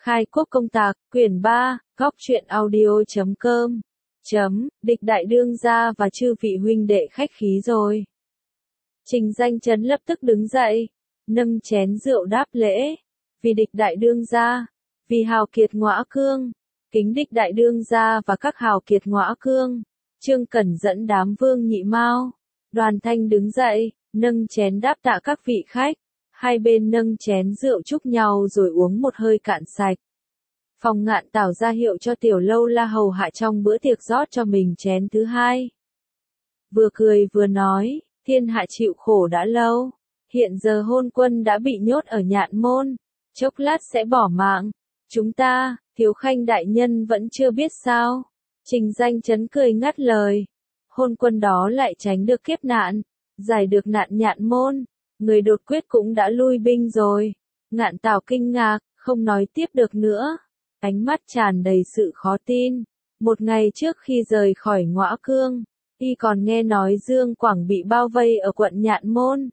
Khai quốc công tạc, quyển 3, góc truyện audio.com. Địch đại đương gia và chư vị huynh đệ khách khí rồi. Trình Danh Chấn lập tức đứng dậy, nâng chén rượu đáp lễ. Vì địch đại đương gia, vì hào kiệt ngõa cương, kính địch đại đương gia và các hào kiệt ngõa cương. Trương Cẩn dẫn đám Vương Nhị Mao, Đoàn Thanh đứng dậy, nâng chén đáp tạ các vị khách. Hai bên nâng chén rượu chúc nhau rồi uống một hơi cạn sạch. Phong Ngạn Tảo ra hiệu cho Tiểu Lâu La hầu hạ trong bữa tiệc rót cho mình chén thứ hai. Vừa cười vừa nói, thiên hạ chịu khổ đã lâu, hiện giờ Hôn Quân đã bị nhốt ở Nhạn Môn, chốc lát sẽ bỏ mạng. Chúng ta, Thiếu Khanh đại nhân vẫn chưa biết sao? Trình Danh Chấn cười ngắt lời. Hôn Quân đó lại tránh được kiếp nạn, giải được nạn Nhạn Môn. Người đột quyết cũng đã lui binh rồi. Ngạn Tảo kinh ngạc, không nói tiếp được nữa. Ánh mắt tràn đầy sự khó tin. Một ngày trước khi rời khỏi Ngõa Cương, y còn nghe nói Dương Quảng bị bao vây ở quận Nhạn Môn.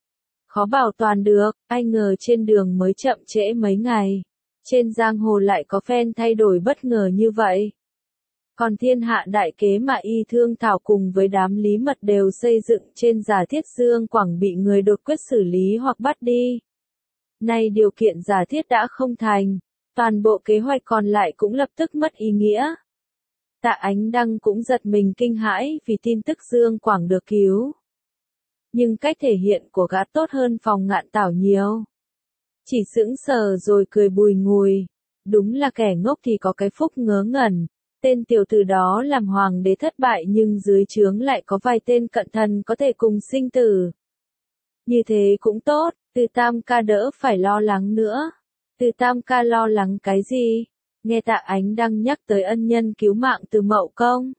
Khó bảo toàn được, ai ngờ trên đường mới chậm trễ mấy ngày. Trên giang hồ lại có phen thay đổi bất ngờ như vậy. Còn thiên hạ đại kế mà y thương thảo cùng với đám lý mật đều xây dựng trên giả thiết Dương Quảng bị người đột quyết xử lý hoặc bắt đi. Nay điều kiện giả thiết đã không thành, toàn bộ kế hoạch còn lại cũng lập tức mất ý nghĩa. Tạ Ánh Đăng cũng giật mình kinh hãi vì tin tức Dương Quảng được cứu. Nhưng cách thể hiện của gã tốt hơn Phong Ngạn Tảo nhiều. Chỉ sững sờ rồi cười bùi ngùi. Đúng là kẻ ngốc thì có cái phúc ngớ ngẩn. Tên tiểu tử đó làm hoàng đế thất bại nhưng dưới trướng lại có vài tên cận thần có thể cùng sinh tử. Như thế cũng tốt, Từ Tam ca đỡ phải lo lắng nữa. Từ Tam ca lo lắng cái gì? Nghe Tạ Ánh Đăng nhắc tới ân nhân cứu mạng Từ Mậu Công.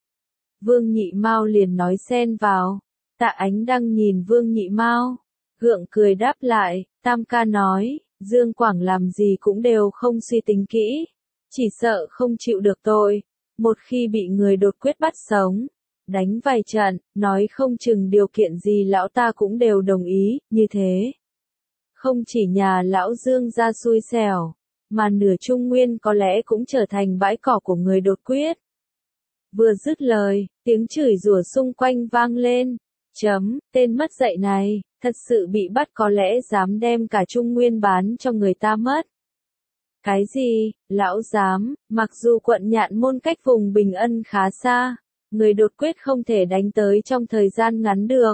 Vương Nhị Mao liền nói xen vào. Tạ Ánh Đăng nhìn Vương Nhị Mao, gượng cười đáp lại, Tam ca nói, Dương Quảng làm gì cũng đều không suy tính kỹ. Chỉ sợ không chịu được tội, một khi bị người đột quyết bắt sống, đánh vài trận, nói không chừng điều kiện gì lão ta cũng đều đồng ý, như thế. Không chỉ nhà lão Dương ra xui xẻo, mà nửa Trung Nguyên có lẽ cũng trở thành bãi cỏ của người đột quyết. Vừa dứt lời, tiếng chửi rủa xung quanh vang lên. Tên mất dạy này, thật sự bị bắt có lẽ dám đem cả Trung Nguyên bán cho người ta mất. Cái gì, lão dám, mặc dù quận Nhạn Môn cách vùng Bình Ân khá xa, người đột quyết không thể đánh tới trong thời gian ngắn được.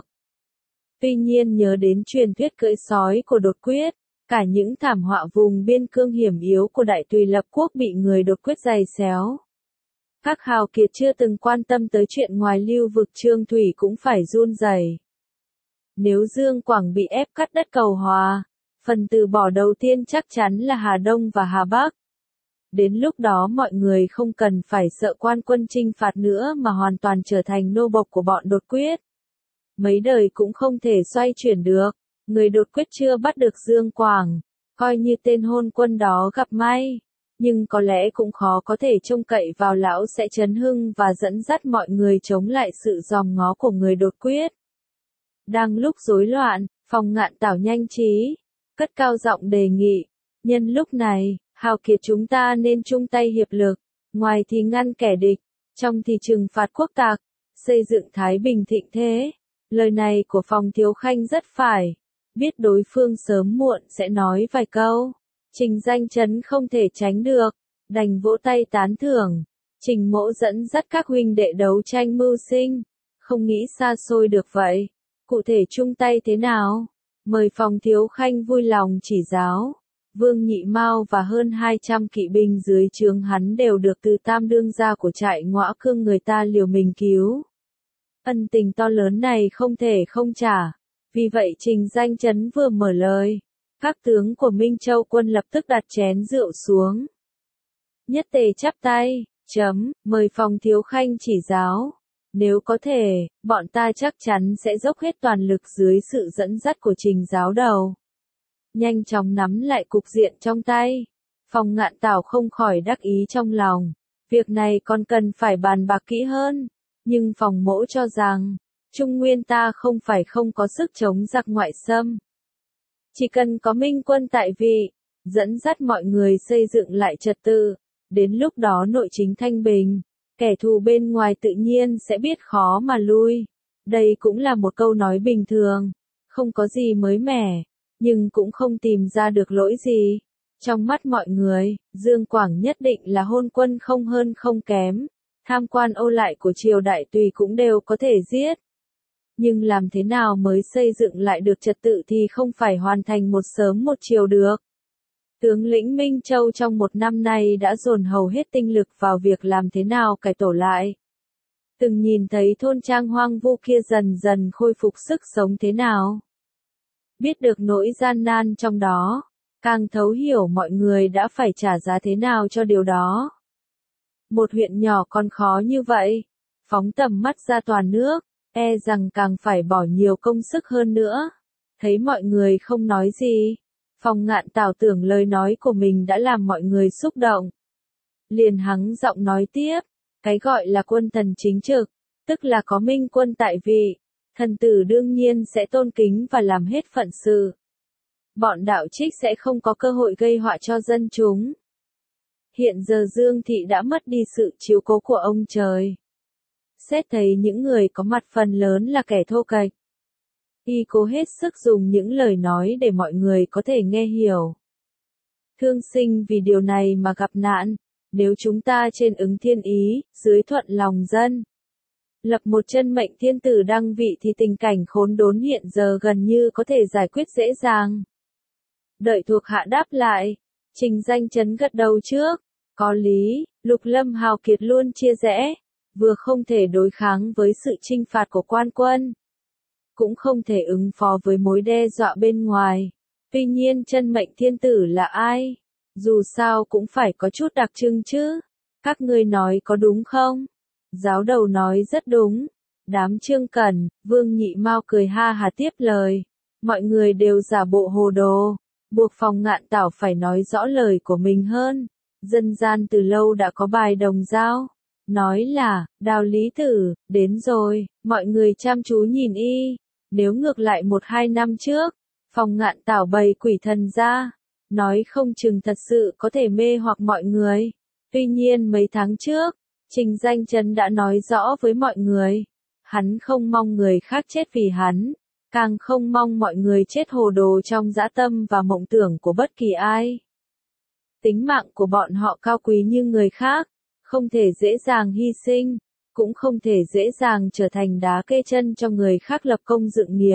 Tuy nhiên nhớ đến truyền thuyết cưỡi sói của đột quyết, cả những thảm họa vùng biên cương hiểm yếu của Đại Tùy lập quốc bị người đột quyết giày xéo. Các hào kiệt chưa từng quan tâm tới chuyện ngoài lưu vực Trương Thủy cũng phải run rẩy. Nếu Dương Quảng bị ép cắt đất Cầu Hòa, phần từ bỏ đầu tiên chắc chắn là Hà Đông và Hà Bắc. Đến lúc đó mọi người không cần phải sợ quan quân chinh phạt nữa mà hoàn toàn trở thành nô bộc của bọn đột quyết. Mấy đời cũng không thể xoay chuyển được, người đột quyết chưa bắt được Dương Quảng, coi như tên Hôn Quân đó gặp may. Nhưng có lẽ cũng khó có thể trông cậy vào lão sẽ chấn hưng và dẫn dắt mọi người chống lại sự dòm ngó của người đột quyết. Đang lúc rối loạn, Phong Ngạn Tảo nhanh trí, cất cao giọng đề nghị. Nhân lúc này, hào kiệt chúng ta nên chung tay hiệp lực, ngoài thì ngăn kẻ địch, trong thì trừng phạt quốc tặc, xây dựng thái bình thịnh thế. Lời này của Phong Thiếu Khanh rất phải, biết đối phương sớm muộn sẽ nói vài câu. Trình Danh Chấn không thể tránh được, đành vỗ tay tán thưởng. Trình Mỗ dẫn dắt các huynh đệ đấu tranh mưu sinh, không nghĩ xa xôi được vậy. Cụ thể chung tay thế nào? Mời Phong Thiếu Khanh vui lòng chỉ giáo. Vương Nhị Mao và hơn 200 kỵ binh dưới trướng hắn đều được Từ Tam đương gia của trại Ngõa Cương người ta liều mình cứu. Ân tình to lớn này không thể không trả. Vì vậy Trình Danh Chấn vừa mở lời, các tướng của Minh Châu quân lập tức đặt chén rượu xuống. Nhất tề chắp tay, mời Phong Thiếu Khanh chỉ giáo. Nếu có thể, bọn ta chắc chắn sẽ dốc hết toàn lực dưới sự dẫn dắt của Trình giáo đầu. Nhanh chóng nắm lại cục diện trong tay. Phong Ngạn Tảo không khỏi đắc ý trong lòng. Việc này còn cần phải bàn bạc kỹ hơn. Nhưng Phong Mỗ cho rằng, Trung Nguyên ta không phải không có sức chống giặc ngoại xâm. Chỉ cần có minh quân tại vị, dẫn dắt mọi người xây dựng lại trật tự. Đến lúc đó nội chính thanh bình, kẻ thù bên ngoài tự nhiên sẽ biết khó mà lui. Đây cũng là một câu nói bình thường, không có gì mới mẻ, nhưng cũng không tìm ra được lỗi gì. Trong mắt mọi người, Dương Quảng nhất định là hôn quân không hơn không kém, tham quan ô lại của triều đại tùy cũng đều có thể giết. Nhưng làm thế nào mới xây dựng lại được trật tự thì không phải hoàn thành một sớm một chiều được. Tướng lĩnh Minh Châu trong một năm nay đã dồn hầu hết tinh lực vào việc làm thế nào cải tổ lại. Từng nhìn thấy thôn trang hoang vu kia dần dần khôi phục sức sống thế nào. Biết được nỗi gian nan trong đó, càng thấu hiểu mọi người đã phải trả giá thế nào cho điều đó. Một huyện nhỏ còn khó như vậy, phóng tầm mắt ra toàn nước, e rằng càng phải bỏ nhiều công sức hơn nữa. Thấy mọi người không nói gì, Phong Ngạn Tảo tưởng lời nói của mình đã làm mọi người xúc động. Liền hắng giọng nói tiếp, cái gọi là quân thần chính trực, tức là có minh quân tại vị, thần tử đương nhiên sẽ tôn kính và làm hết phận sự. Bọn đạo trích sẽ không có cơ hội gây họa cho dân chúng. Hiện giờ Dương Thị đã mất đi sự chiếu cố của ông trời. Xét thấy những người có mặt phần lớn là kẻ thô kệch. Y cố hết sức dùng những lời nói để mọi người có thể nghe hiểu. Thương sinh vì điều này mà gặp nạn, nếu chúng ta trên ứng thiên ý, dưới thuận lòng dân. Lập một chân mệnh thiên tử đăng vị thì tình cảnh khốn đốn hiện giờ gần như có thể giải quyết dễ dàng. Đợi thuộc hạ đáp lại, Trình Danh Chấn gật đầu trước, có lý, Lục Lâm hào kiệt luôn chia rẽ, vừa không thể đối kháng với sự chinh phạt của quan quân, cũng không thể ứng phó với mối đe dọa bên ngoài. Tuy nhiên chân mệnh thiên tử là ai? Dù sao cũng phải có chút đặc trưng chứ. Các ngươi nói có đúng không? Giáo đầu nói rất đúng. Đám Trương Cẩn, Vương Nhị Mao cười ha hà tiếp lời. Mọi người đều giả bộ hồ đồ, buộc Phong Ngạn Tảo phải nói rõ lời của mình hơn. Dân gian từ lâu đã có bài đồng dao, nói là, Đào Lý Tử, đến rồi, mọi người chăm chú nhìn y. Nếu ngược lại 1-2 năm trước, Phong Ngạn Tảo bày quỷ thần ra, nói không chừng thật sự có thể mê hoặc mọi người. Tuy nhiên mấy tháng trước, Trình Danh Chấn đã nói rõ với mọi người, hắn không mong người khác chết vì hắn, càng không mong mọi người chết hồ đồ trong dã tâm và mộng tưởng của bất kỳ ai. Tính mạng của bọn họ cao quý như người khác, không thể dễ dàng hy sinh, cũng không thể dễ dàng trở thành đá kê chân cho người khác lập công dựng nghiệp.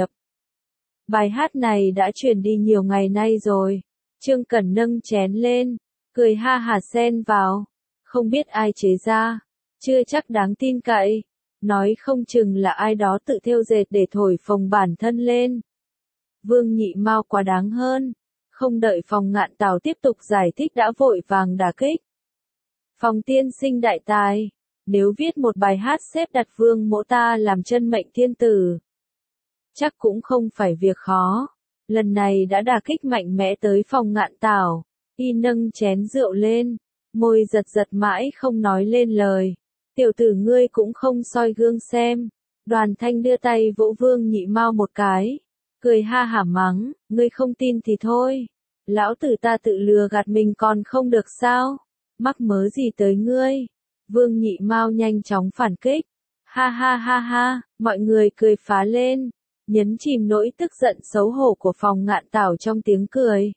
Bài hát này đã truyền đi nhiều ngày nay rồi. Trương Cẩn nâng chén lên, cười ha hả xen vào, không biết ai chế ra, chưa chắc đáng tin cậy, nói không chừng là ai đó tự thêu dệt để thổi phồng bản thân lên. Vương Nhị Mao quá đáng hơn, không đợi Phong Ngạn Tảo tiếp tục giải thích đã vội vàng đả kích. Phong tiên sinh đại tài, nếu viết một bài hát xếp đặt Vương mỗ ta làm chân mệnh thiên tử, chắc cũng không phải việc khó. Lần này đã đả kích mạnh mẽ tới Phong Ngạn Tảo, y nâng chén rượu lên, môi giật giật mãi không nói lên lời. Tiểu tử ngươi cũng không soi gương xem. Đoàn Thanh đưa tay vỗ Vương Nhị Mao một cái, cười ha hả mắng, ngươi không tin thì thôi. Lão tử ta tự lừa gạt mình còn không được sao? Mắc mớ gì tới ngươi? Vương Nhị Mao nhanh chóng phản kích. Ha ha ha ha, mọi người cười phá lên, nhấn chìm nỗi tức giận xấu hổ của Phong Ngạn Tảo trong tiếng cười.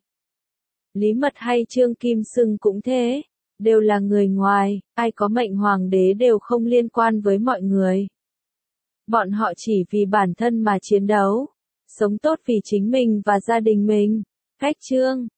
Lý Mật hay Trương Kim Sưng cũng thế, đều là người ngoài, ai có mệnh hoàng đế đều không liên quan với mọi người. Bọn họ chỉ vì bản thân mà chiến đấu, sống tốt vì chính mình và gia đình mình. Cách Trương